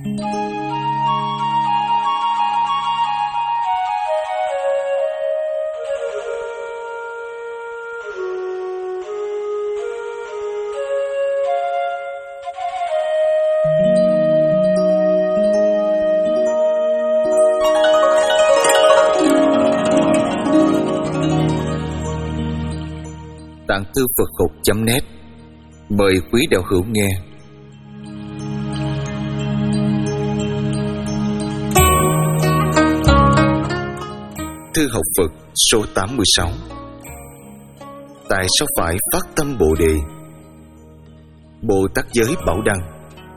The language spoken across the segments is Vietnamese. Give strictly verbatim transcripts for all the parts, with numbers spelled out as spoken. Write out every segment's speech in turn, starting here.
Tạng Thư Phật Học chấm net mời quý đạo hữu nghe. Thư học Phật số tám mươi sáu. Tại sao phải phát tâm Bồ Đề? Bồ Tát Giới Bảo Đăng.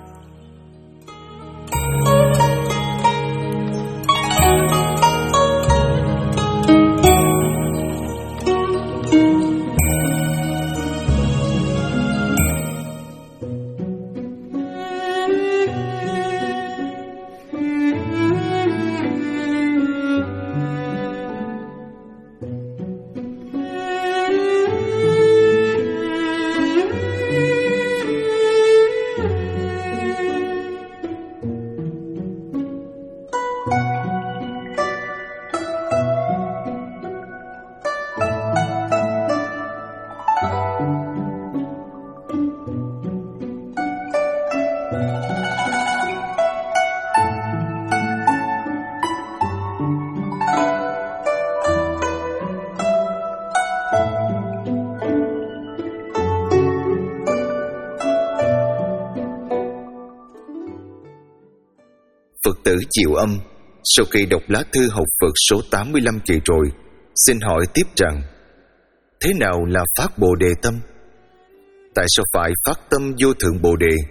Phật tử Diệu Âm sau khi đọc lá thư học Phật số tám mươi lăm kỳ rồi, xin hỏi tiếp rằng: thế nào là phát Bồ Đề tâm? Tại sao phải phát tâm vô thượng Bồ Đề?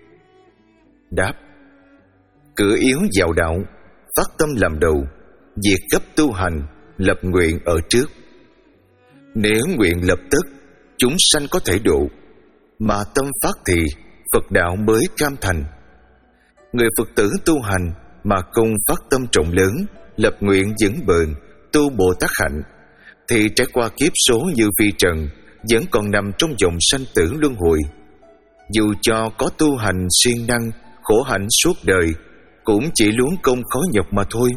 Đáp: cửa yếu vào đạo, phát tâm làm đầu, việc gấp tu hành, lập nguyện ở trước. Nếu nguyện lập tức, chúng sanh có thể độ, mà tâm phát thì Phật đạo mới cam thành. Người Phật tử tu hành mà không phát tâm trọng lớn, lập nguyện vững bền, tu Bồ Tát hạnh, thì trải qua kiếp số như vi trần, vẫn còn nằm trong vòng sanh tử luân hồi. Dù cho có tu hành siêng năng, khổ hạnh suốt đời, cũng chỉ luống công khó nhọc mà thôi.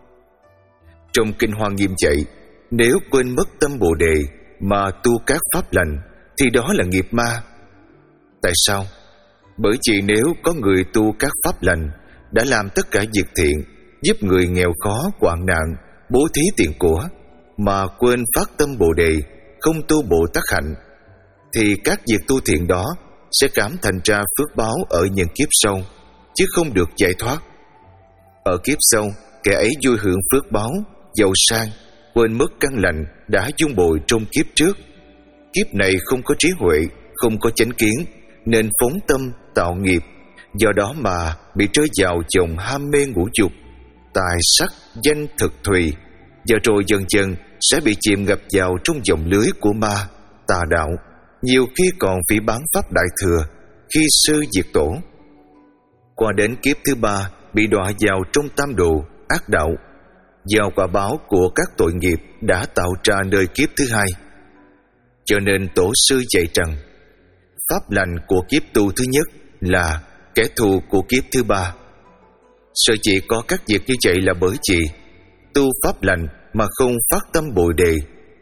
Trong Kinh Hoa Nghiêm dạy, nếu quên mất tâm Bồ Đề mà tu các pháp lành, thì đó là nghiệp ma. Tại sao? Bởi vì nếu có người tu các pháp lành, đã làm tất cả việc thiện, giúp người nghèo khó, hoạn nạn, bố thí tiền của, mà quên phát tâm Bồ Đề, không tu Bồ Tát hạnh, thì các việc tu thiện đó sẽ cảm thành ra phước báo ở những kiếp sau, chứ không được giải thoát. Ở kiếp sau, kẻ ấy vui hưởng phước báo, giàu sang, quên mất căn lành đã dung bồi trong kiếp trước. Kiếp này không có trí huệ, không có chánh kiến, nên phóng tâm tạo nghiệp, do đó mà bị rơi vào dòng ham mê ngũ dục, tài sắc danh thực thùy, và rồi dần dần sẽ bị chìm ngập vào trong dòng lưới của ma tà đạo, nhiều khi còn phỉ báng pháp đại thừa, khi sư diệt tổ. Qua đến kiếp thứ ba, bị đọa vào trong tam đồ ác đạo, vào quả báo của các tội nghiệp đã tạo ra nơi kiếp thứ hai. Cho nên tổ sư dạy rằng, pháp lành của kiếp tu thứ nhất là kẻ thù của kiếp thứ ba. Sở dĩ có các việc như vậy là bởi vì tu pháp lành mà không phát tâm Bồ Đề.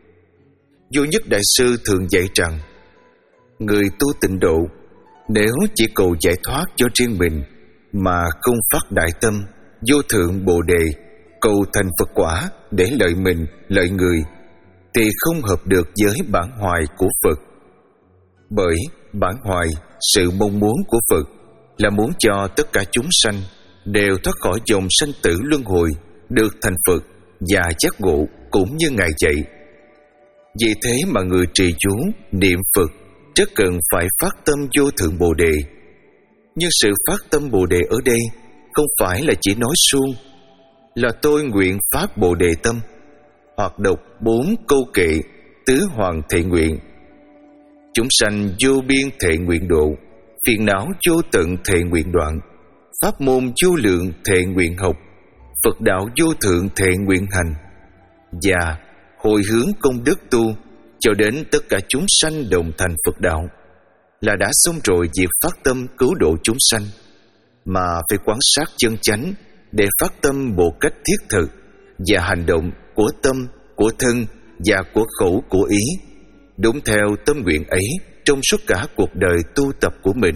Vô Nhất Đại Sư thường dạy rằng, người tu tịnh độ nếu chỉ cầu giải thoát cho riêng mình mà không phát đại tâm vô thượng Bồ Đề, cầu thành Phật quả để lợi mình, lợi người, thì không hợp được với bản hoài của Phật. Bởi bản hoài, sự mong muốn của Phật là muốn cho tất cả chúng sanh đều thoát khỏi dòng sanh tử luân hồi, được thành Phật và giác ngộ cũng như Ngài dạy. Vì thế mà người trì chú, niệm Phật rất cần phải phát tâm vô thượng Bồ Đề. Nhưng sự phát tâm Bồ Đề ở đây không phải là chỉ nói suông, là tôi nguyện phát Bồ Đề tâm, hoặc đọc bốn câu kệ tứ hoàng thệ nguyện: chúng sanh vô biên thệ nguyện độ, phiền não vô tận thệ nguyện đoạn, pháp môn vô lượng thệ nguyện học, Phật đạo vô thượng thệ nguyện hành, và hồi hướng công đức tu cho đến tất cả chúng sanh đồng thành Phật đạo, là đã xong rồi việc phát tâm cứu độ chúng sanh. mà phải quán sát chân chánh để phát tâm một cách thiết thực, và hành động của tâm, của thân và của khẩu của ý đúng theo tâm nguyện ấy trong suốt cả cuộc đời tu tập của mình.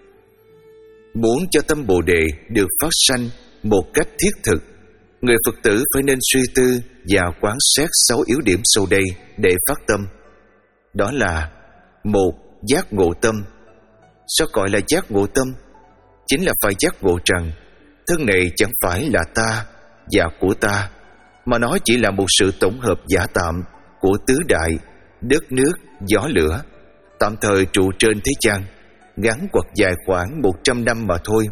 Muốn cho tâm Bồ Đề được phát sanh một cách thiết thực, người Phật tử phải nên suy tư và quán xét sáu yếu điểm sau đây để phát tâm. Đó là: một, giác ngộ tâm. Sao gọi là giác ngộ tâm? Chính là phải giác ngộ rằng thân này chẳng phải là ta và của ta, mà nó chỉ là một sự tổng hợp giả tạm của tứ đại, đất nước, gió lửa, tạm thời trụ trên thế gian, ngắn hoặc dài khoảng một trăm năm mà thôi.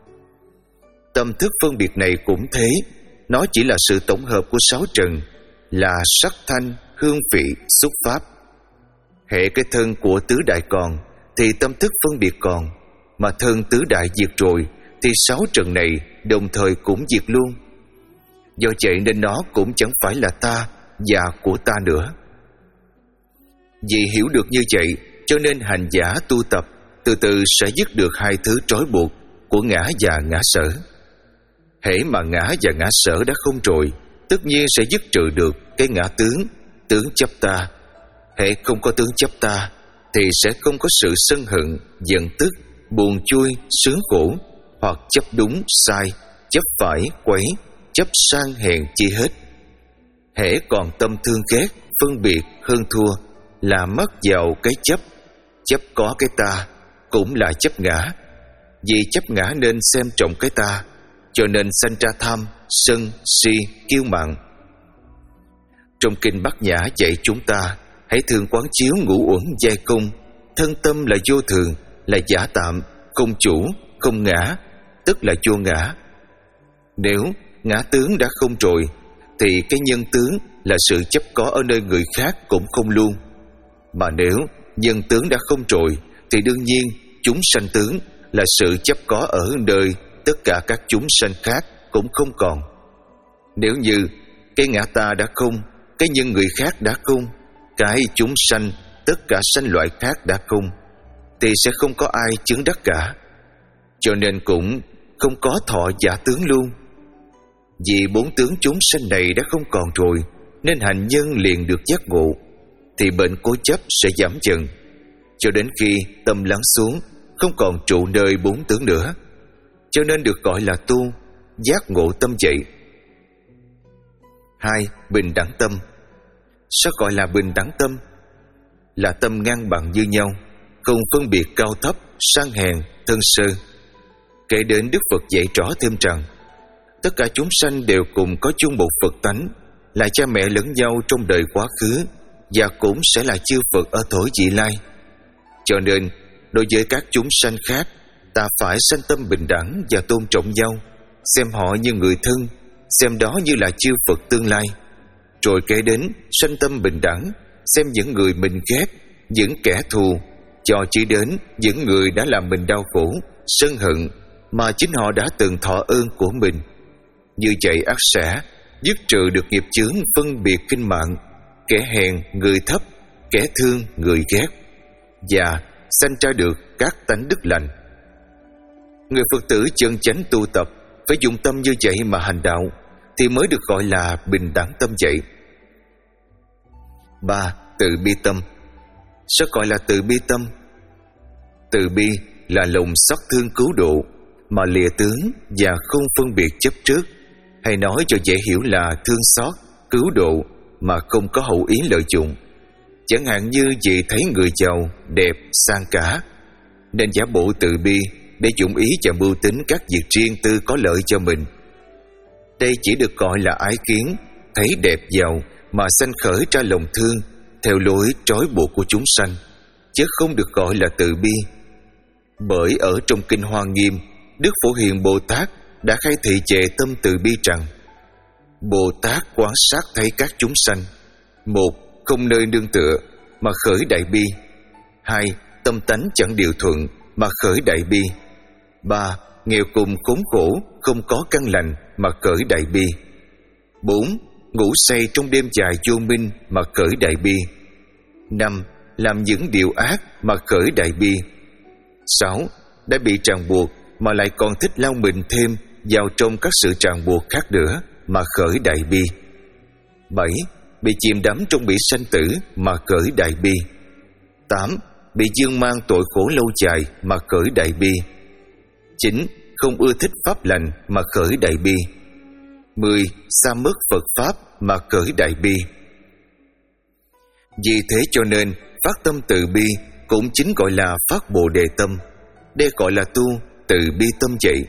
Tâm thức phân biệt này cũng thế, nó chỉ là sự tổng hợp của sáu trần, là sắc thanh, hương vị, xúc pháp. Hệ cái thân của tứ đại còn thì tâm thức phân biệt còn, mà thân tứ đại diệt rồi thì sáu trần này đồng thời cũng diệt luôn. Do vậy nên nó cũng chẳng phải là ta và của ta nữa. Vì hiểu được như vậy, cho nên hành giả tu tập từ từ sẽ dứt được hai thứ trói buộc của ngã và ngã sở. Hễ mà ngã và ngã sở đã không rồi, tất nhiên sẽ dứt trừ được cái ngã tướng, tướng chấp ta. Hễ không có tướng chấp ta thì sẽ không có sự sân hận, giận tức, buồn vui, sướng khổ, hoặc chấp đúng, sai, chấp phải, quấy, chấp sang hèn chi hết. Hễ còn tâm thương ghét, phân biệt, hơn thua là mất vào cái chấp. Chấp có cái ta cũng là chấp ngã. Vì chấp ngã nên xem trọng cái ta, cho nên sanh ra tham, sân, si, kiêu mạn. Trong kinh Bát Nhã dạy chúng ta hãy thường quán chiếu ngũ uẩn giai công. Thân tâm là vô thường, là giả tạm, không chủ, không ngã, tức là vô ngã. Nếu ngã tướng đã không rồi thì cái nhân tướng là sự chấp có ở nơi người khác cũng không luôn. Mà nếu nhân tướng đã không rồi thì đương nhiên chúng sanh tướng là sự chấp có ở nơi tất cả các chúng sanh khác cũng không còn. Nếu như cái ngã ta đã không, cái nhân người khác đã không, cái chúng sanh, tất cả sanh loại khác đã không, thì sẽ không có ai chứng đắc cả. Cho nên cũng không có thọ giả tướng luôn. Vì bốn tướng chúng sanh này đã không còn rồi, nên hành nhân liền được giác ngộ, thì bệnh cố chấp sẽ giảm dần, cho đến khi tâm lắng xuống, không còn trụ nơi bốn tướng nữa. Cho nên được gọi là tu, giác ngộ tâm vậy. Hai, bình đẳng tâm. Sao gọi là bình đẳng tâm? Là tâm ngang bằng như nhau, không phân biệt cao thấp, sang hèn, thân sơ. Kể đến Đức Phật dạy rõ thêm rằng tất cả chúng sanh đều cùng có chung một Phật tánh, là cha mẹ lẫn nhau trong đời quá khứ, và cũng sẽ là chư Phật ở thổ vị lai. Cho nên đối với các chúng sanh khác, ta phải sanh tâm bình đẳng và tôn trọng nhau, xem họ như người thân, xem đó như là chư Phật tương lai. Rồi kể đến sanh tâm bình đẳng, xem những người mình ghét, những kẻ thù, cho chỉ đến những người đã làm mình đau khổ, sân hận, mà chính họ đã từng thọ ơn của mình. Như vậy ắt sẽ dứt trừ được nghiệp chướng phân biệt kinh mạng, kẻ hèn người thấp, kẻ thương người ghét, và sanh ra được các tánh đức lành. Người Phật tử chân chánh tu tập phải dùng tâm như vậy mà hành đạo, thì mới được gọi là bình đẳng tâm vậy. Ba, từ bi tâm. Sao gọi là từ bi tâm? Từ bi là lòng xót thương cứu độ, mà lìa tướng và không phân biệt chấp trước, hay nói cho dễ hiểu là thương xót, cứu độ mà không có hậu ý lợi dụng. Chẳng hạn như vì thấy người giàu, đẹp, sang cả, nên giả bộ từ bi để dụng ý và mưu tính các việc riêng tư có lợi cho mình. Đây chỉ được gọi là ái kiến, thấy đẹp giàu mà sanh khởi ra lòng thương theo lối trói buộc của chúng sanh, chứ không được gọi là từ bi. Bởi ở trong Kinh Hoa Nghiêm, Đức Phổ Hiền Bồ Tát đã khai thị về tâm từ bi rằng: Bồ Tát quan sát thấy các chúng sanh, một, không nơi nương tựa mà khởi đại bi; hai, tâm tánh chẳng điều thuận mà khởi đại bi; ba, nghèo cùng khốn khổ không có căn lành mà khởi đại bi; bốn, ngủ say trong đêm dài vô minh mà khởi đại bi; năm, làm những điều ác mà khởi đại bi; sáu, đã bị ràng buộc mà lại còn thích lao mình thêm vào trong các sự ràng buộc khác nữa mà khởi đại bi. Bảy. Bị chìm đắm trong bể sanh tử mà khởi đại bi. Tám. Bị dương mang tội khổ lâu dài mà khởi đại bi. Chín. Không ưa thích pháp lành mà khởi đại bi. Mười. Xa mất Phật Pháp mà khởi đại bi. Vì thế cho nên phát tâm từ bi cũng chính gọi là phát Bồ Đề tâm. Đây gọi là tu từ bi tâm vậy.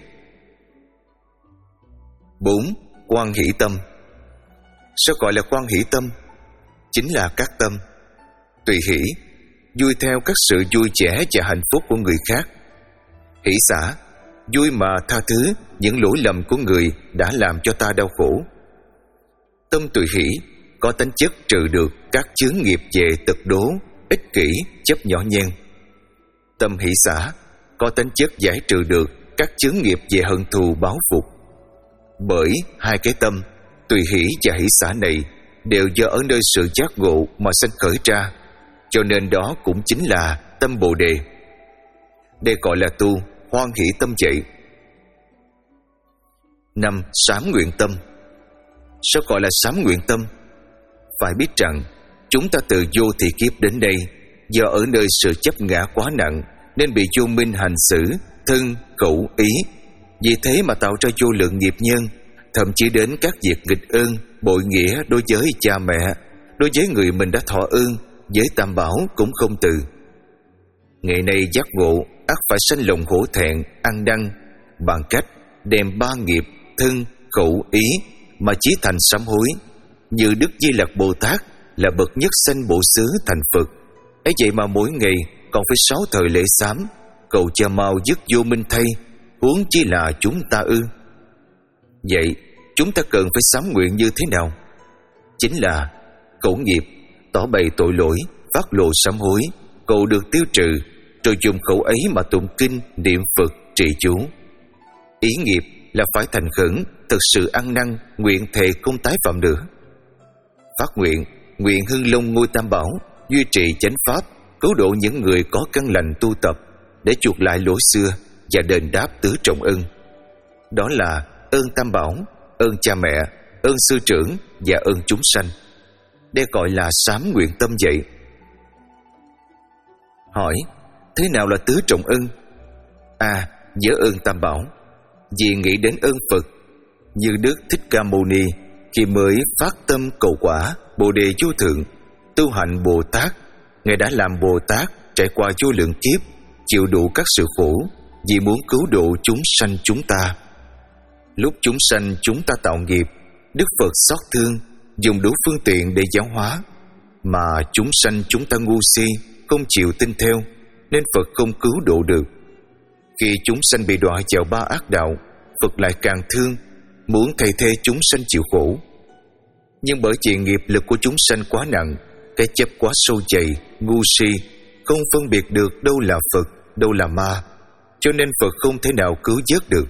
Bốn. Quan hỷ tâm. Sao gọi là quan hỷ tâm? Chính là các tâm tùy hỷ, vui theo các sự vui vẻ và hạnh phúc của người khác. Hỷ xả, vui mà tha thứ những lỗi lầm của người đã làm cho ta đau khổ. Tâm tùy hỷ có tính chất trừ được các chướng nghiệp về tật đố, ích kỷ, chấp nhỏ nhen. Tâm hỷ xả có tính chất giải trừ được các chướng nghiệp về hận thù báo phục. Bởi hai cái tâm tùy hỷ và hỷ xả này đều do ở nơi sự giác ngộ mà sanh khởi ra, cho nên đó cũng chính là tâm Bồ Đề. Đây gọi là tu hoan hỷ tâm vậy. Năm. Sám nguyện tâm. Sao gọi là sám nguyện tâm? Phải biết rằng chúng ta từ vô thị kiếp đến đây, do ở nơi sự chấp ngã quá nặng nên bị vô minh hành xử, thân, khẩu, ý. Vì thế mà tạo ra vô lượng nghiệp nhân, thậm chí đến các việc nghịch ơn, bội nghĩa đối với cha mẹ, đối với người mình đã thọ ơn, với tam bảo cũng không từ. Ngày nay giác ngộ ắt phải sanh lòng hổ thẹn, ăn năn, bằng cách đem ba nghiệp thân, khẩu, ý mà chí thành sám hối. Như Đức Di Lặc Bồ Tát là bậc nhất sanh bộ xứ thành Phật, ấy vậy mà mỗi ngày còn phải sáu thời lễ sám, cầu cha mau dứt vô minh thay, huống chi là chúng ta ư? Vậy chúng ta cần phải sám nguyện như thế nào? Chính là khẩu nghiệp, tỏ bày tội lỗi, phát lộ sám hối, cầu được tiêu trừ, rồi dùng khẩu ấy mà tụng kinh, niệm Phật, trì chú. Ý nghiệp là phải thành khẩn, thực sự ăn năn, nguyện thề không tái phạm nữa. Phát nguyện, nguyện hưng long ngôi tam bảo, duy trì chánh pháp, cứu độ những người có căn lành tu tập, để chuộc lại lỗi xưa và đền đáp tứ trọng ân. Đó là ơn tam bảo, ơn cha mẹ, ơn sư trưởng và ơn chúng sanh. Đây gọi là sám nguyện tâm vậy. Hỏi, thế nào là tứ trọng ân? À, nhớ ơn tam bảo, vì nghĩ đến ơn Phật. Như Đức Thích Ca Mâu Ni khi mới phát tâm cầu quả Bồ Đề vô thượng, tu hành Bồ Tát, Ngài đã làm Bồ Tát trải qua vô lượng kiếp, chịu đủ các sự khổ vì muốn cứu độ chúng sanh chúng ta. Lúc chúng sanh chúng ta tạo nghiệp, Đức Phật xót thương, dùng đủ phương tiện để giáo hóa, mà chúng sanh chúng ta ngu si, không chịu tin theo, nên Phật không cứu độ được. Khi chúng sanh bị đọa vào ba ác đạo, Phật lại càng thương, muốn thay thế chúng sanh chịu khổ. Nhưng bởi vì nghiệp lực của chúng sanh quá nặng, cái chấp quá sâu dày, ngu si, không phân biệt được đâu là Phật, đâu là ma, cho nên Phật không thể nào cứu vớt được.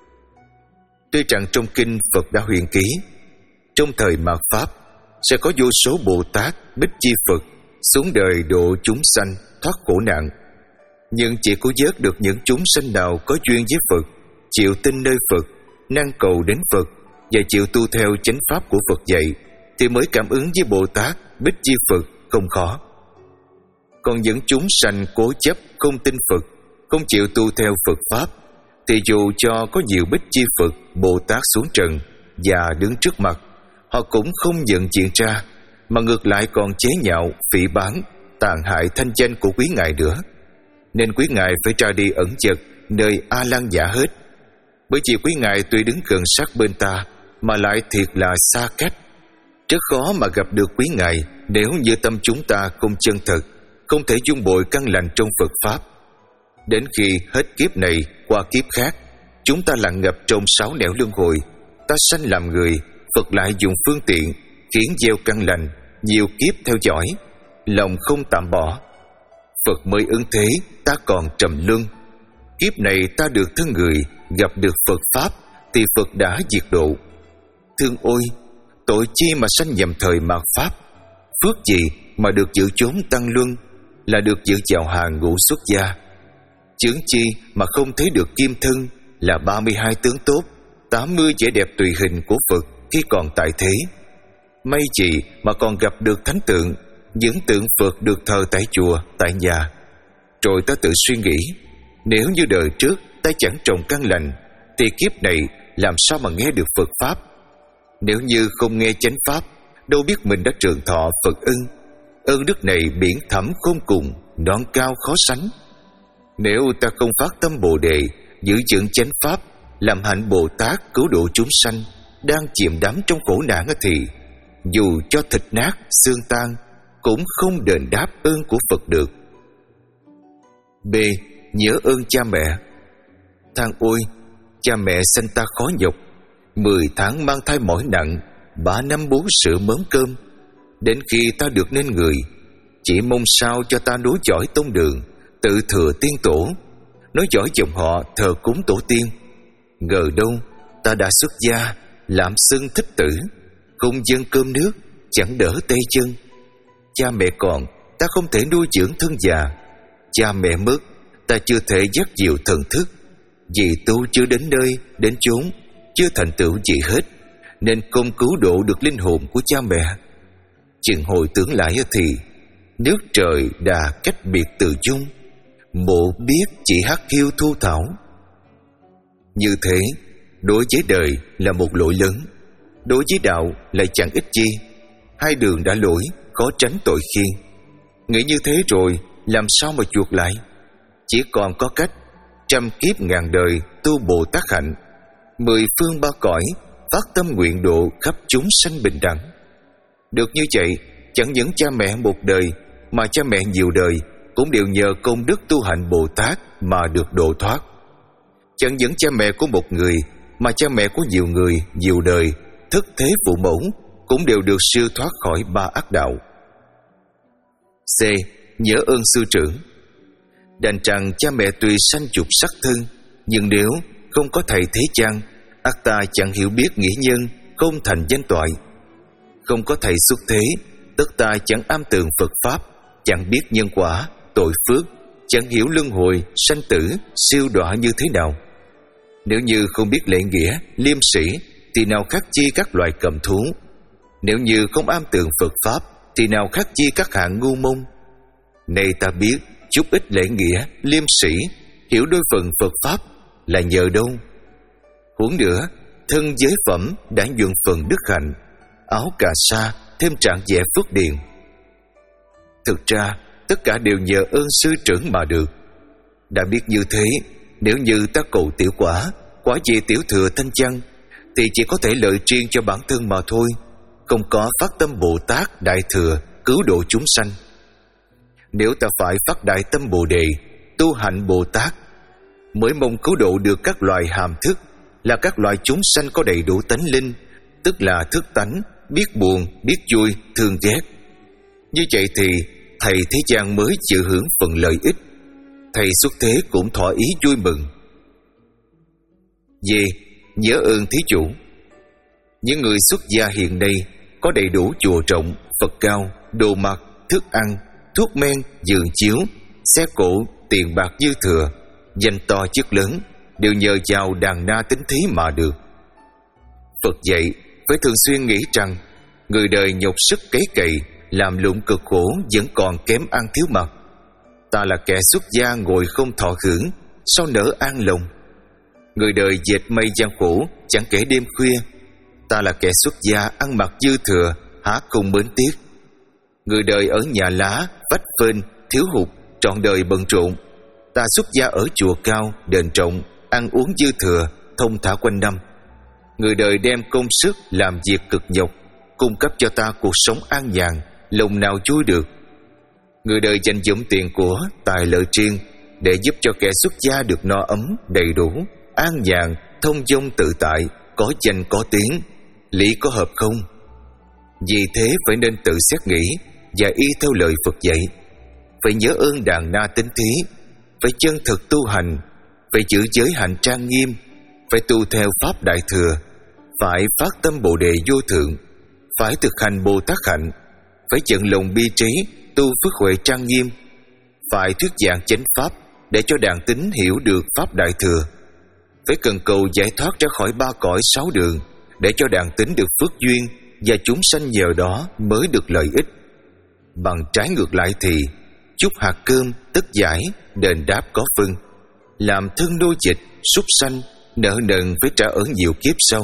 Tuy rằng trong kinh Phật đã huyền ký, trong thời mạt Pháp sẽ có vô số Bồ Tát, Bích Chi Phật xuống đời độ chúng sanh thoát khổ nạn, nhưng chỉ có vớt được những chúng sanh nào có duyên với Phật, chịu tin nơi Phật, năng cầu đến Phật và chịu tu theo chánh pháp của Phật dạy, thì mới cảm ứng với Bồ Tát, Bích Chi Phật không khó. Còn những chúng sanh cố chấp không tin Phật, không chịu tu theo Phật pháp, thì dù cho có nhiều Bích Chi Phật, Bồ Tát xuống trần và đứng trước mặt, họ cũng không nhận diện ra, mà ngược lại còn chế nhạo, phỉ báng, tàn hại thanh danh của quý ngài nữa. Nên quý ngài phải ra đi ẩn chật nơi A Lan giả hết. Bởi vì quý ngài tuy đứng gần sát bên ta, mà lại thiệt là xa cách. Rất khó mà gặp được quý ngài nếu như tâm chúng ta không chân thật, không thể dung bội căn lành trong Phật pháp. Đến khi hết kiếp này qua kiếp khác, chúng ta lặn ngập trong sáu nẻo luân hồi, ta sanh làm người, Phật lại dùng phương tiện khiến gieo căn lành, nhiều kiếp theo dõi, lòng không tạm bỏ. Phật mới ứng thế, ta còn trầm luân. Kiếp này ta được thân người, gặp được Phật pháp, thì Phật đã diệt độ. Thương ôi, tội chi mà sanh nhầm thời mạt pháp, phước gì mà được giữ chốn tăng luân, là được giữ vào hàng ngũ xuất gia. chướng chi mà không thấy được kim thân là ba mươi hai tướng tốt, tám mươi vẻ đẹp tùy hình của Phật khi còn tại thế. May gì mà còn gặp được thánh tượng, những tượng Phật được thờ tại chùa, tại nhà. Rồi ta tự suy nghĩ, nếu như đời trước ta chẳng trồng căn lành, thì kiếp này làm sao mà nghe được Phật Pháp? Nếu như không nghe chánh Pháp, đâu biết mình đã trường thọ Phật ân. Ơn đức này biển thẳm khôn cùng, non cao khó sánh. Nếu ta không phát tâm Bồ Đề, giữ vững chánh Pháp, làm hạnh Bồ Tát cứu độ chúng sanh đang chìm đắm trong khổ nạn, thì dù cho thịt nát xương tan cũng không đền đáp ơn của Phật được. B. Nhớ ơn cha mẹ. Than ôi, cha mẹ sanh ta khó nhọc, mười tháng mang thai mỏi nặng, ba năm bú sữa mớm cơm. Đến khi ta được nên người, chỉ mong sao cho ta nối dõi tông đường, tự thừa tiên tổ, nối dõi dòng họ thờ cúng tổ tiên. Ngờ đâu ta đã xuất gia, làm xưng thích tử, không dâng cơm nước, chẳng đỡ tay chân. Cha mẹ còn, ta không thể nuôi dưỡng thân già. Cha mẹ mất, ta chưa thể dắt dìu thần thức. Vì tu chưa đến nơi, đến chốn, chưa thành tựu gì hết, nên không cứu độ được linh hồn của cha mẹ. Chừng hồi tưởng lại thì nước trời đã cách biệt từ chung, mộ biết chỉ hắc hiu thu thảo. Như thế, đối với đời là một lỗi lớn, đối với đạo lại chẳng ích chi. Hai đường đã lỗi, khó tránh tội khiên. Nghĩ như thế rồi, làm sao mà chuộc lại? Chỉ còn có cách trăm kiếp ngàn đời tu Bồ Tát hạnh, mười phương ba cõi phát tâm nguyện độ khắp chúng sanh bình đẳng. Được như vậy, chẳng những cha mẹ một đời, mà cha mẹ nhiều đời cũng đều nhờ công đức tu hạnh Bồ Tát mà được độ thoát. Chẳng những cha mẹ của một người, mà cha mẹ của nhiều người, nhiều đời, thất thế phụ mẫu cũng đều được siêu thoát khỏi ba ác đạo. C. Nhớ ơn sư trưởng. Đành rằng cha mẹ tuy sanh dục sắc thân, nhưng nếu không có thầy thế gian, ắt ta chẳng hiểu biết nghĩa nhân, không thành danh toại. Không có thầy xuất thế, tất ta chẳng am tường Phật Pháp, chẳng biết nhân quả, tội phước, chẳng hiểu luân hồi, sanh tử, siêu đọa như thế nào. Nếu như không biết lễ nghĩa, liêm sĩ, thì nào khác chi các loài cầm thú. Nếu như không am tường Phật Pháp, thì nào khác chi các hạng ngu mông. Nay ta biết chút ít lễ nghĩa, liêm sĩ, hiểu đôi phần Phật Pháp là nhờ đâu? Huống nữa, thân giới phẩm đã nhuận phần đức hạnh, áo cà sa thêm trọn vẹn phước điền. Thực ra tất cả đều nhờ ơn sư trưởng mà được. Đã biết như thế, nếu như ta cầu tiểu quả, quả gì tiểu thừa thanh văn, thì chỉ có thể lợi riêng cho bản thân mà thôi, không có phát tâm Bồ Tát đại thừa cứu độ chúng sanh. Nếu ta phải phát đại tâm Bồ Đề, tu hạnh Bồ Tát, mới mong cứu độ được các loài hàm thức, là các loài chúng sanh có đầy đủ tánh linh, tức là thức tánh, biết buồn, biết vui, thương ghét. Như vậy thì thầy thế gian mới chịu hưởng phần lợi ích, thầy xuất thế cũng thỏa ý vui mừng. D. Nhớ ơn thí chủ. Những người xuất gia hiện nay có đầy đủ chùa rộng, Phật cao, đồ mặc, thức ăn, thuốc men, giường chiếu, xe cộ, tiền bạc dư thừa, danh to chức lớn, đều nhờ vào đàn na tín thí mà được. Phật dạy phải thường xuyên nghĩ rằng người đời nhọc sức cấy cày, làm lụng cực khổ vẫn còn kém ăn thiếu mặc. Ta là kẻ xuất gia ngồi không thọ hưởng, sao nỡ an lòng? Người đời dệt mây gian khổ, chẳng kể đêm khuya. Ta là kẻ xuất gia ăn mặc dư thừa, há không mến tiếc? Người đời ở nhà lá, vách phên, thiếu hụt, trọn đời bận rộn. Ta xuất gia ở chùa cao, đền rộng, ăn uống dư thừa, thông thả quanh năm. Người đời đem công sức làm việc cực nhọc, cung cấp cho ta cuộc sống an nhàn, lòng nào vui được. Người đời dành dụm tiền của, tài lợi riêng để giúp cho kẻ xuất gia được no ấm, đầy đủ, an nhàn, thông dong tự tại, có danh có tiếng, lý có hợp không? Vì thế phải nên tự xét nghĩ và y theo lời Phật dạy. Phải nhớ ơn đàn na tín thí, phải chân thực tu hành, phải giữ giới hạnh trang nghiêm, phải tu theo pháp đại thừa, phải phát tâm Bồ Đề vô thượng, phải thực hành Bồ Tát hạnh, phải chận lòng bi trí, tu phước huệ trang nghiêm, phải thuyết giảng chánh pháp, để cho đàn tín hiểu được pháp Đại Thừa. Phải cần cầu giải thoát ra khỏi ba cõi sáu đường, để cho đàn tín được phước duyên, và chúng sanh nhờ đó mới được lợi ích. Bằng trái ngược lại thì chút hạt cơm tất giải, đền đáp có phân, làm thân nô dịch súc sanh, nợ nần phải trả ở nhiều kiếp sau.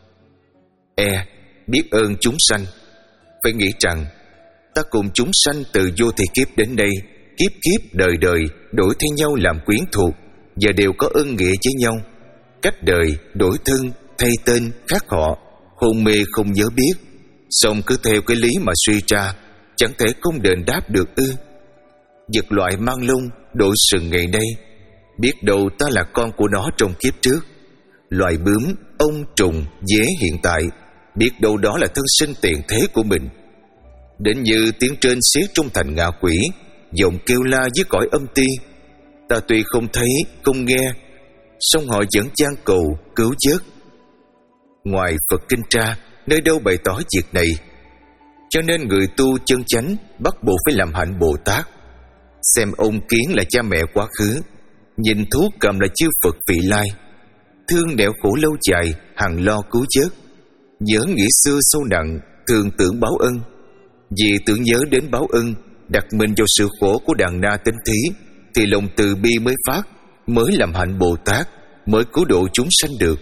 E. Biết ơn chúng sanh. Phải nghĩ rằng ta cùng chúng sanh từ vô thị kiếp đến đây, kiếp kiếp đời đời đổi thay nhau làm quyến thuộc, và đều có ân nghĩa với nhau. Cách đời đổi thân, thay tên, khác họ, hôn mê không nhớ biết, xong cứ theo cái lý mà suy ra, chẳng thể không đền đáp được ư? Vật loại mang lông đổi sừng ngày nay, biết đâu ta là con của nó trong kiếp trước. Loài bướm, ong, trùng, dế hiện tại, biết đâu đó là thân sinh tiền thế của mình. Đến như tiếng trên xiết trong thành ngạ quỷ, giọng kêu la với cõi âm ti, ta tuy không thấy, không nghe, song họ vẫn chan cầu cứu vớt. Ngoài Phật kinh tra, nơi đâu bày tỏ việc này. Cho nên người tu chân chánh bắt buộc phải làm hạnh Bồ Tát. Xem ông Kiến là cha mẹ quá khứ, nhìn Thú Cầm là chư Phật vị lai, thương nẻo khổ lâu dài, hằng lo cứu vớt. Nhớ nghĩ xưa sâu nặng, thường tưởng báo ân. Vì tưởng nhớ đến báo ân, đặt mình vào sự khổ của đàn na tính thí, thì lòng từ bi mới phát, mới làm hạnh Bồ Tát, mới cứu độ chúng sanh được.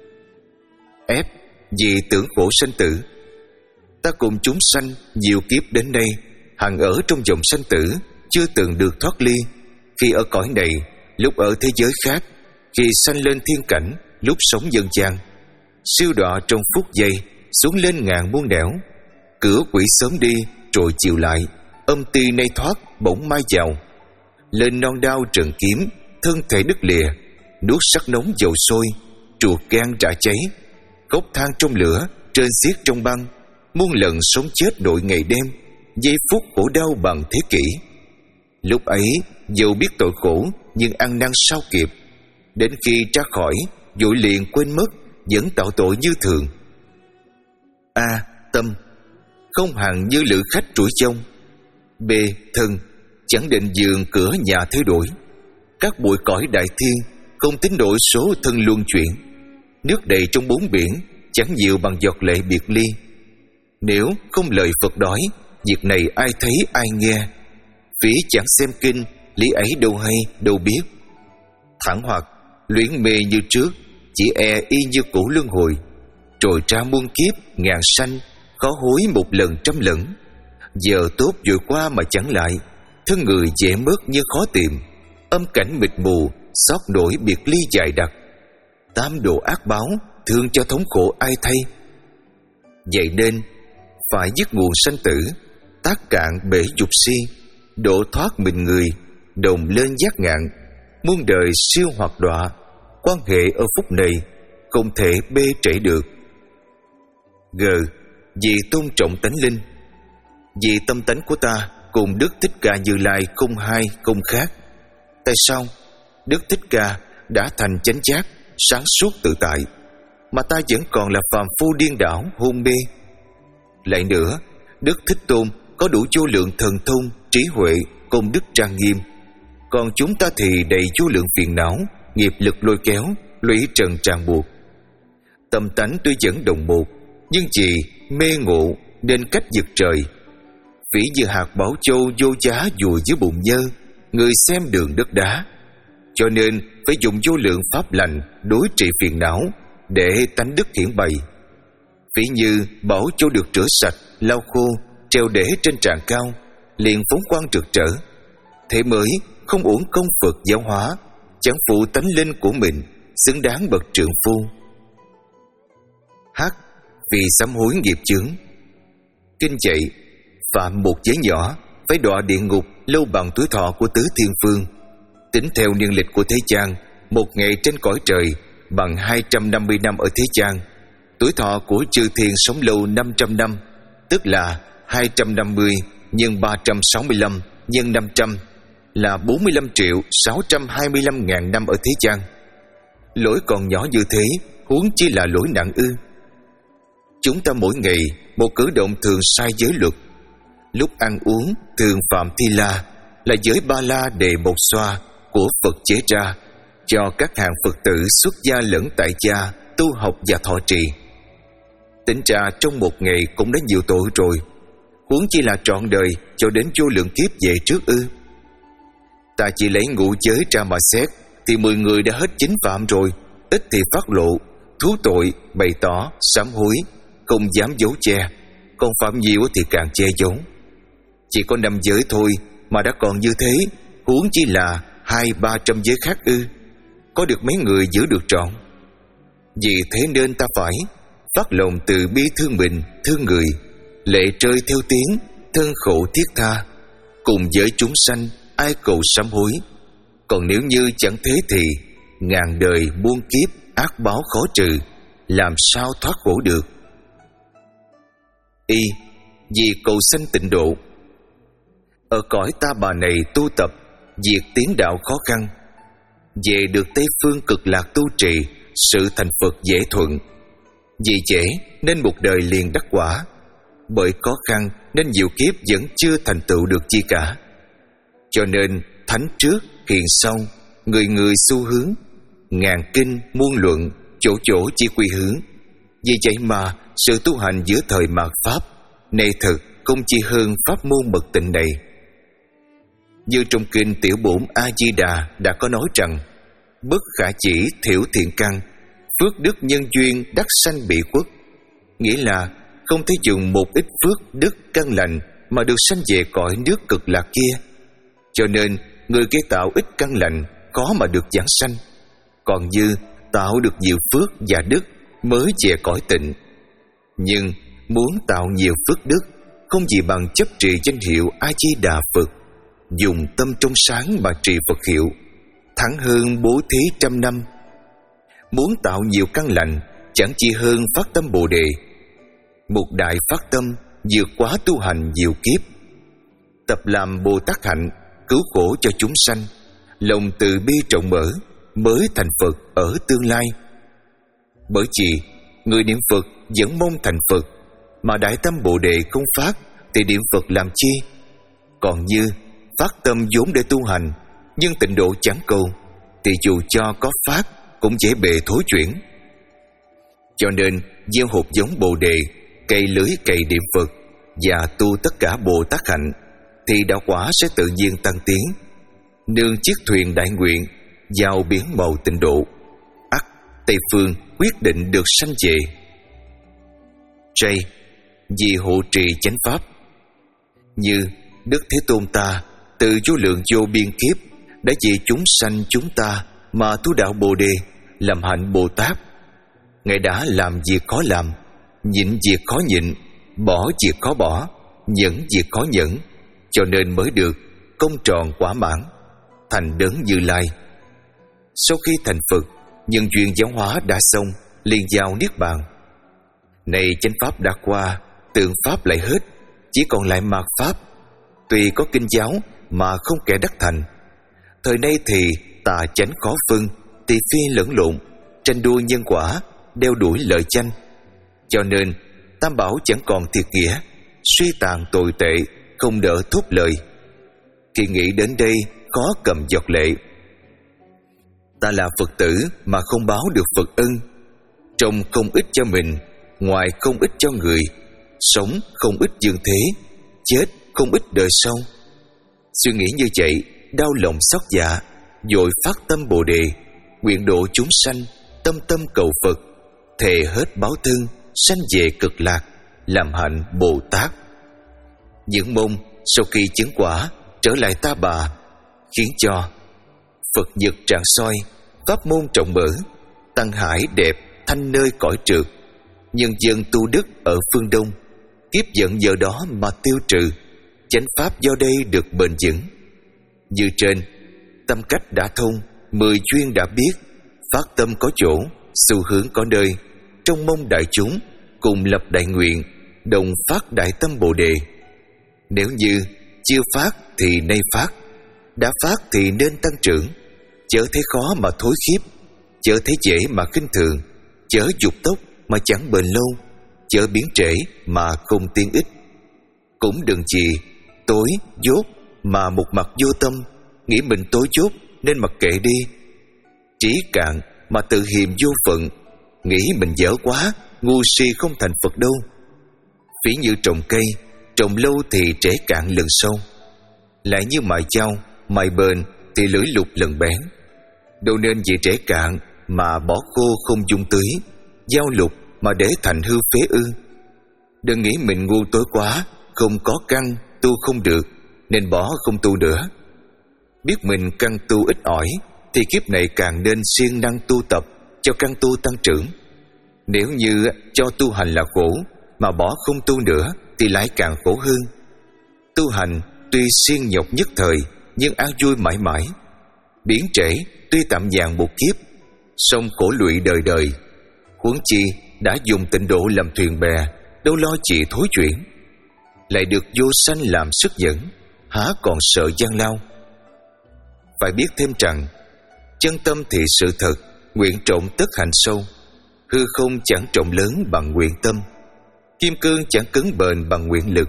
F. Vì tưởng khổ sanh tử. Ta cùng chúng sanh nhiều kiếp đến đây, hằng ở trong dòng sanh tử, chưa từng được thoát ly. Khi ở cõi này, lúc ở thế giới khác, khi sanh lên thiên cảnh, lúc sống dân gian, siêu đọa trong phút giây, xuống lên ngàn muôn nẻo. Cửa quỷ sớm đi, rồi chiều lại, âm ti nay thoát, bỗng mai vào. Lên non đao trần kiếm, thân thể đứt lìa, nuốt sắc nóng dầu sôi, ruột gan rã cháy, khóc than trong lửa, trên xiết trong băng, muôn lần sống chết đội ngày đêm, giây phút khổ đau bằng thế kỷ. Lúc ấy dầu biết tội khổ, nhưng ăn năn sao kịp. Đến khi ra khỏi, vội liền quên mất, vẫn tạo tội như thường. A. Tâm. Không hằng như lữ khách trũi chông. B. Thân. Chẳng định giường cửa nhà thay đổi. Các bụi cõi đại thiên, không tính đổi số thân luân chuyển. Nước đầy trong bốn biển, chẳng nhiều bằng giọt lệ biệt ly. Nếu không lời Phật đói, việc này ai thấy ai nghe. Phí chẳng xem kinh, lý ấy đâu hay đâu biết. Thẳng hoặc luyến mê như trước, chỉ e y như cũ luân hồi. Rồi tra muôn kiếp ngàn sanh, khó hối một lần trăm lần. Giờ tốt vội qua mà chẳng lại, thân người dễ mất như khó tìm. Âm cảnh mịt mù, xót nổi biệt ly dài đặc. Tam độ ác báo, thương cho thống khổ ai thay. Vậy nên phải dứt nguồn sanh tử, tác cạn bể dục si, độ thoát mình người, đồng lên giác ngạn. Muôn đời siêu hoặc đọa, quan hệ ở phút này không thể bê trễ được. G. Vì tôn trọng tánh linh. Vì tâm tánh của ta cùng Đức Thích Ca Như Lai không hai không khác. Tại sao? Đức Thích Ca đã thành chánh giác, sáng suốt tự tại, mà ta vẫn còn là phàm phu điên đảo hôn mê. Lại nữa, Đức Thích Tôn có đủ vô lượng thần thông, trí huệ, công đức trang nghiêm, còn chúng ta thì đầy vô lượng phiền não, nghiệp lực lôi kéo, lụy trần ràng buộc. Tâm tánh tuy vẫn đồng một, nhưng vì mê ngộ nên cách giật trời. Phỉ như hạt bảo châu vô giá vùi dưới bùn nhơ, người xem đường đất đá. Cho nên phải dùng vô lượng pháp lành đối trị phiền não, để tánh đức hiển bày. Phỉ như bảo châu được rửa sạch, lau khô, treo để trên tràng cao, liền phóng quang rực rỡ. Thế mới không uổng công Phật giáo hóa, chẳng phụ tánh linh của mình, xứng đáng bậc trượng phu. H. Vì sám hối nghiệp chướng. Kinh dạy, phạm một giới nhỏ phải đọa địa ngục lâu bằng tuổi thọ của tứ thiên phương. Tính theo niên lịch của thế gian, một ngày trên cõi trời bằng hai trăm năm mươi năm ở thế gian. Tuổi thọ của chư thiên sống lâu năm trăm năm, tức là hai trăm năm mươi nhân ba trăm sáu mươi lăm nhân năm trăm là bốn mươi lăm triệu sáu trăm hai mươi lăm ngàn năm ở thế gian. Lỗi còn nhỏ như thế, huống chi là lỗi nặng ư? Chúng ta mỗi ngày một cử động thường sai giới luật. Lúc ăn uống thường phạm thi la, là giới ba la đề một xoa, của Phật chế ra, cho các hàng Phật tử xuất gia lẫn tại gia tu học và thọ trì. Tính ra trong một ngày cũng đã nhiều tội rồi, huống chi là trọn đời cho đến vô lượng kiếp về trước ư? Ta chỉ lấy ngũ giới ra mà xét thì mười người đã hết chính phạm rồi, ít thì phát lộ, thú tội, bày tỏ, sám hối, không dám giấu che, còn phạm nhiều thì càng che giấu. Chỉ có năm giới thôi mà đã còn như thế, huống chi là hai ba trăm giới khác ư? Có được mấy người giữ được trọn? Vì thế nên ta phải phát lòng từ bi thương mình, thương người, lệ rơi theo tiếng, thân khổ thiết tha, cùng với chúng sanh ai cầu sám hối. Còn nếu như chẳng thế thì ngàn đời muôn kiếp ác báo khó trừ, làm sao thoát khổ được? Y. Vì cầu sanh tịnh độ. Ở cõi ta bà này tu tập, việc tiến đạo khó khăn. Về được Tây Phương cực lạc tu trì, sự thành Phật dễ thuận. Vì dễ nên một đời liền đắc quả, bởi khó khăn nên nhiều kiếp vẫn chưa thành tựu được chi cả. Cho nên thánh trước hiền sau, người người xu hướng, ngàn kinh muôn luận, chỗ chỗ chỉ quy hướng. Vì vậy mà sự tu hành giữa thời mạt Pháp này thực không chi hơn pháp môn mật tịnh này. Như trong kinh Tiểu Bổn A Di Đà đã có nói rằng: bất khả chỉ thiểu thiện căn, phước đức nhân duyên đắc sanh bị quốc. Nghĩa là không thể dùng một ít phước đức căn lành mà được sanh về cõi nước cực lạc kia. Cho nên người kia tạo ít căn lành khó mà được giảng sanh. Còn như tạo được nhiều phước và đức mới về cõi tịnh. Nhưng muốn tạo nhiều phước đức không gì bằng chấp trì danh hiệu A Di Đà Phật, dùng tâm trong sáng mà trì Phật hiệu, thắng hơn bố thí trăm năm. Muốn tạo nhiều căn lành chẳng chi hơn phát tâm Bồ Đề. Một đại phát tâm vượt quá tu hành nhiều kiếp, tập làm Bồ Tát hạnh, cứu khổ cho chúng sanh, lòng từ bi rộng mở, mới thành Phật ở tương lai. Bởi vì người niệm Phật vẫn mong thành Phật, mà đại tâm Bồ Đề không phát thì niệm Phật làm chi? Còn như phát tâm vốn để tu hành nhưng tịnh độ chẳng cầu, thì dù cho có phát cũng dễ bề thối chuyển. Cho nên gieo hột giống Bồ Đề, cày lưới cày niệm Phật và tu tất cả Bồ Tát hạnh, thì đạo quả sẽ tự nhiên tăng tiến. Nương chiếc thuyền đại nguyện vào biển màu tịnh độ, ắt Tây Phương quyết định được sanh về. J. Vì hộ trì chánh pháp. Như Đức Thế Tôn ta từ vô lượng vô biên kiếp đã vì chúng sanh chúng ta mà tu đạo Bồ Đề, làm hạnh Bồ Tát. Ngài đã làm việc khó làm, nhịn việc khó nhịn, bỏ việc khó bỏ, nhẫn việc khó nhẫn, cho nên mới được công tròn quả mãn, thành đấng Như Lai. Sau khi thành Phật, nhân duyên giáo hóa đã xong, liền vào niết bàn. Này chánh pháp đã qua, tượng pháp lại hết, chỉ còn lại mạt pháp. Tuy có kinh giáo mà không kẻ đắc thành. Thời nay thì tà chánh khó phân, tỳ phi lẫn lộn, tranh đua nhân quả, đeo đuổi lợi tranh. Cho nên tam bảo chẳng còn thiệt nghĩa, suy tàn tồi tệ, không đỡ thốt lời. Khi nghĩ đến đây khó cầm giọt lệ. Ta là Phật tử mà không báo được Phật ân, trông không ích cho mình, ngoài không ích cho người, sống không ích dương thế, chết không ích đời sau. Suy nghĩ như vậy, đau lòng xót dạ, vội phát tâm Bồ Đề, nguyện độ chúng sanh, tâm tâm cầu Phật, thề hết báo thân, sanh về cực lạc, làm hạnh Bồ Tát. Những mong sau khi chứng quả trở lại ta bà, khiến cho Phật nhật trạng soi, pháp môn trọng mở, tăng hải đẹp thanh nơi cõi trượt, nhân dân tu đức ở phương Đông, kiếp giận giờ đó mà tiêu trừ, chánh pháp do đây được bền vững. Như trên, tâm cách đã thông, mười duyên đã biết, phát tâm có chỗ, xu hướng có nơi, trong mong đại chúng cùng lập đại nguyện, đồng phát đại tâm Bồ Đề. Nếu như chưa phát thì nay phát, đã phát thì nên tăng trưởng, chớ thấy khó mà thối khiếp, chớ thấy dễ mà khinh thường, chớ dục tốc mà chẳng bền lâu, chớ biến trễ mà không tiên ích. Cũng đừng gì tối dốt mà một mặt vô tâm, nghĩ mình tối dốt nên mặc kệ đi. Trí cạn mà tự hiềm vô phận, nghĩ mình dở quá, ngu si không thành Phật đâu. Ví như trồng cây, trồng lâu thì trễ cạn lần sâu. Lại như mài dao, mài bền thì lưỡi lục lần bén. Đâu nên vì trễ cạn mà bỏ khô không dung tưới, dao lục mà để thành hư phế ư. Đừng nghĩ mình ngu tối quá, không có căn tu không được nên bỏ không tu nữa. Biết mình căn tu ít ỏi thì kiếp này càng nên siêng năng tu tập cho căn tu tăng trưởng. Nếu như cho tu hành là khổ mà bỏ không tu nữa thì lại càng khổ hơn. Tu hành tuy siêng nhọc nhất thời nhưng an vui mãi mãi. Biến trễ tuy tạm dàn một kiếp, song khổ lụy đời đời. Huống chi đã dùng tịnh độ làm thuyền bè, đâu lo gì thối chuyển. Lại được vô sanh làm sức dẫn, há còn sợ gian lao. Phải biết thêm rằng chân tâm thì sự thật, nguyện trọng tất hành sâu. Hư không chẳng trọng lớn bằng nguyện tâm, kim cương chẳng cứng bền bằng nguyện lực.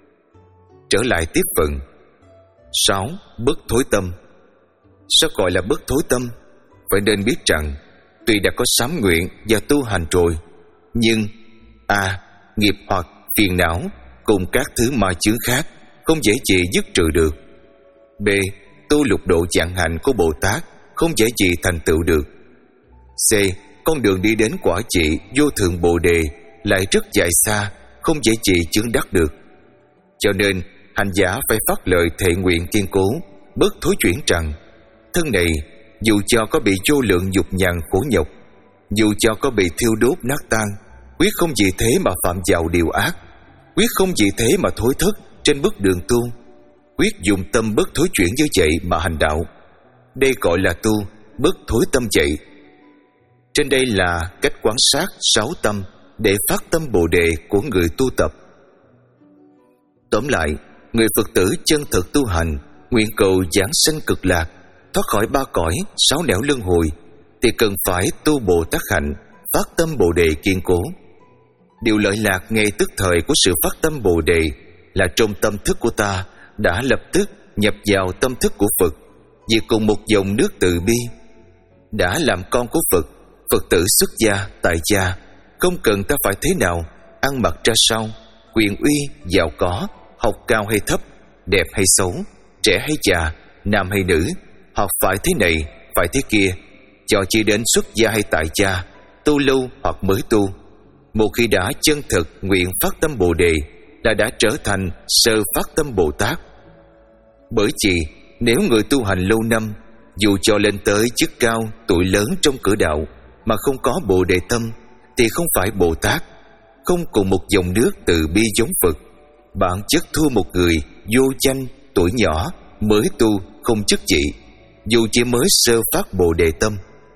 Trở lại tiếp phần sáu. Bất thối tâm. Sao gọi là bất thối tâm? Phải nên biết rằng tuy đã có sám nguyện và tu hành rồi, nhưng A. Nghiệp hoặc phiền não cùng các thứ ma chướng khác không dễ gì dứt trừ được. B. Tu lục độ dạng hạnh của Bồ Tát không dễ gì thành tựu được. C. Con đường đi đến quả trị vô thượng Bồ Đề lại rất dài xa, không dễ gì chứng đắc được. Cho nên hành giả phải phát lời thệ nguyện kiên cố, bất thối chuyển rằng thân này dù cho có bị vô lượng nhục nhằn khổ nhọc, dù cho có bị thiêu đốt nát tan, quyết không vì thế mà phạm vào điều ác, quyết không vì thế mà thối thất trên bước đường tu, quyết dùng tâm bất thối chuyển như vậy mà hành đạo. Đây gọi là tu bất thối tâm vậy. Trên đây là cách quan sát sáu tâm để phát tâm Bồ Đề của người tu tập. Tóm lại, người Phật tử chân thực tu hành, nguyện cầu giảng sanh cực lạc, thoát khỏi ba cõi sáu nẻo luân hồi, thì cần phải tu Bồ Tát hạnh, phát tâm Bồ Đề kiên cố. Điều lợi lạc ngay tức thời của sự phát tâm Bồ Đề là trong tâm thức của ta đã lập tức nhập vào tâm thức của Phật, vì cùng một dòng nước từ bi. Đã làm con của Phật, Phật tử xuất gia, tại gia, không cần ta phải thế nào, ăn mặc ra sao, quyền uy, giàu có, học cao hay thấp, đẹp hay xấu, trẻ hay già, nam hay nữ, học phải thế này, phải thế kia, cho chỉ đến xuất gia hay tại gia, tu lâu hoặc mới tu. Một khi đã chân thực nguyện phát tâm Bồ Đề là đã trở thành sơ phát tâm Bồ Tát. Bởi vì nếu người tu hành lâu năm, dù cho lên tới chức cao, tuổi lớn trong cửa đạo mà không có Bồ Đề tâm thì không phải Bồ Tát, không cùng một dòng nước từ bi giống Phật. Bản chất thua một người vô danh, tuổi nhỏ, mới tu, không chức vị, dù chỉ mới sơ phát Bồ Đề tâm.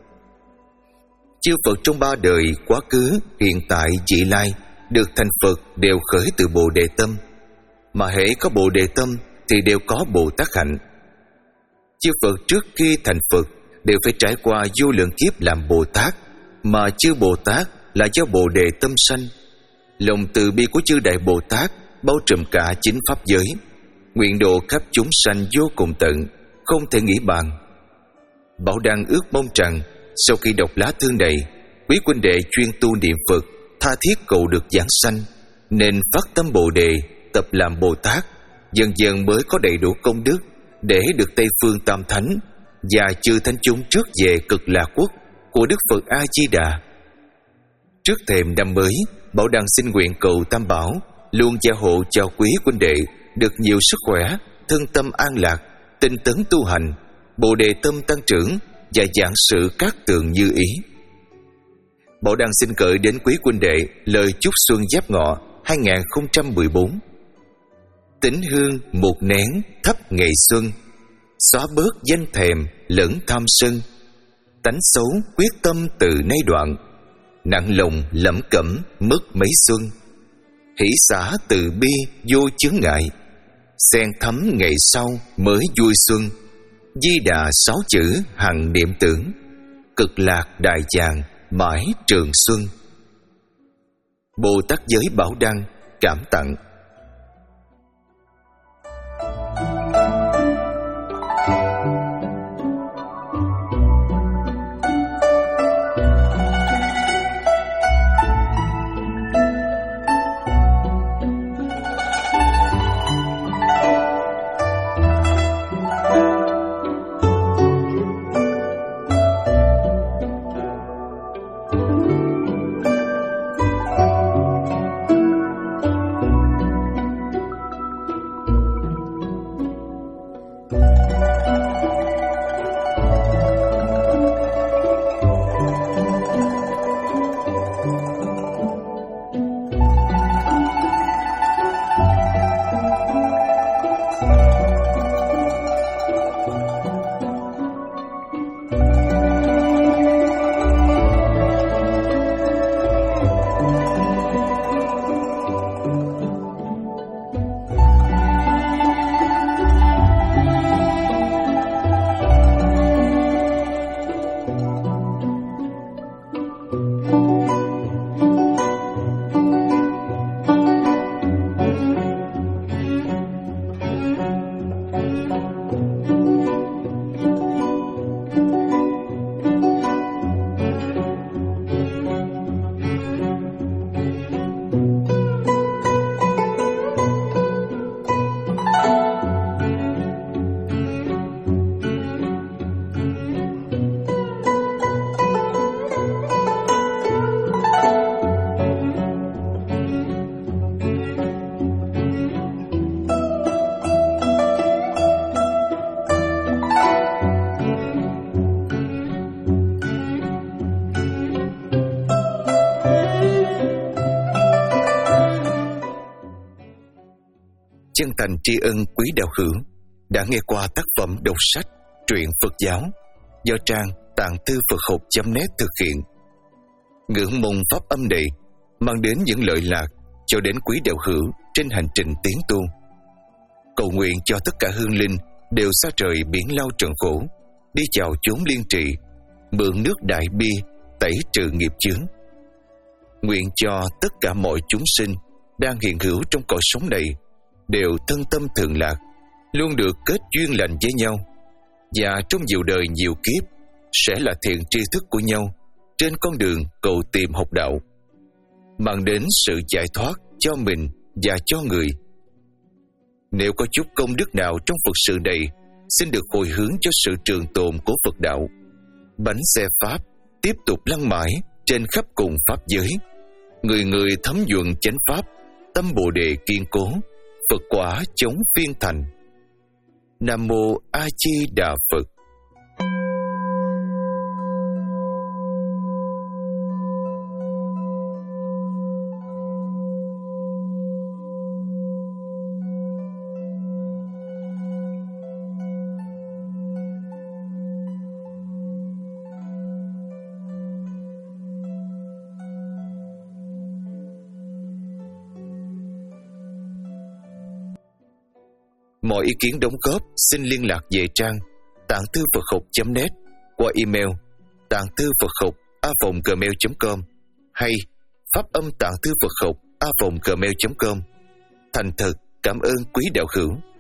Chư Phật trong ba đời, quá khứ, hiện tại, vị lai, được thành Phật đều khởi từ Bồ Đề tâm. Mà hễ có Bồ Đề tâm thì đều có Bồ Tát hạnh. Chư Phật trước khi thành Phật đều phải trải qua vô lượng kiếp làm Bồ Tát, mà chư Bồ Tát là do Bồ Đề tâm sanh. Lòng từ bi của chư Đại Bồ Tát bao trùm cả chín pháp giới, nguyện độ khắp chúng sanh vô cùng tận, không thể nghĩ bàn. Bảo đang ước mong rằng sau khi đọc lá thư này, quý huynh đệ chuyên tu niệm Phật, tha thiết cầu được giảng sanh, nên phát tâm Bồ Đề, tập làm Bồ Tát, dần dần mới có đầy đủ công đức để được Tây Phương Tam Thánh và chư thánh chúng trước về cực lạc quốc của Đức Phật A Di Đà. Trước thềm năm mới, Bảo Đăng xin nguyện cầu Tam Bảo luôn gia hộ cho quý huynh đệ được nhiều sức khỏe, thân tâm an lạc, tinh tấn tu hành, Bồ Đề tâm tăng trưởng và giảng sự các tường như ý. Bảo Đăng xin gửi đến quý huynh đệ lời chúc xuân Giáp Ngọ hai không một bốn. Tính hương một nén thắp ngày xuân, xóa bớt danh thèm lẫn tham sân. Tánh xấu quyết tâm từ nay đoạn, nặng lòng lẩm cẩm mất mấy xuân. Hỷ xả từ bi vô chướng ngại, xen thấm ngày sau mới vui xuân. Di Đà sáu chữ hằng niệm tưởng, cực lạc đại tràng mãi trường xuân. Bồ Tát giới Bảo Đăng cảm tặng. chân thành tri ân quý đạo hữu đã nghe qua tác phẩm đọc sách truyện Phật giáo do trang tạng thư Phật học chấm net thực hiện. Ngưỡng mong pháp âm này mang đến những lợi lạc cho đến quý đạo hữu trên hành trình tiến tu. Cầu nguyện cho tất cả hương linh đều xa trời biển lao trần khổ, đi chào chốn liên trị, mượn nước đại bi tẩy trừ nghiệp chướng. Nguyện cho tất cả mọi chúng sinh đang hiện hữu trong cõi sống này đều thân tâm thường lạc, luôn được kết duyên lành với nhau, và trong nhiều đời nhiều kiếp sẽ là thiện tri thức của nhau trên con đường cầu tìm học đạo, mang đến sự giải thoát cho mình và cho người. Nếu có chút công đức nào trong Phật sự này, xin được hồi hướng cho sự trường tồn của Phật đạo. Bánh xe Pháp tiếp tục lăn mãi trên khắp cùng Pháp giới. Người người thấm nhuần chánh Pháp, tâm Bồ Đề kiên cố, Phật quả chống phiên thành. Nam Mô A Di Đà Phật. Mọi ý kiến đóng góp xin liên lạc về trang tạng thư Phật học chấm net qua email tạng thư Phật học a vòng gmail chấm com hay pháp âm tạng thư Phật học a vòng gmail chấm com. Thành thật cảm ơn quý đạo hữu.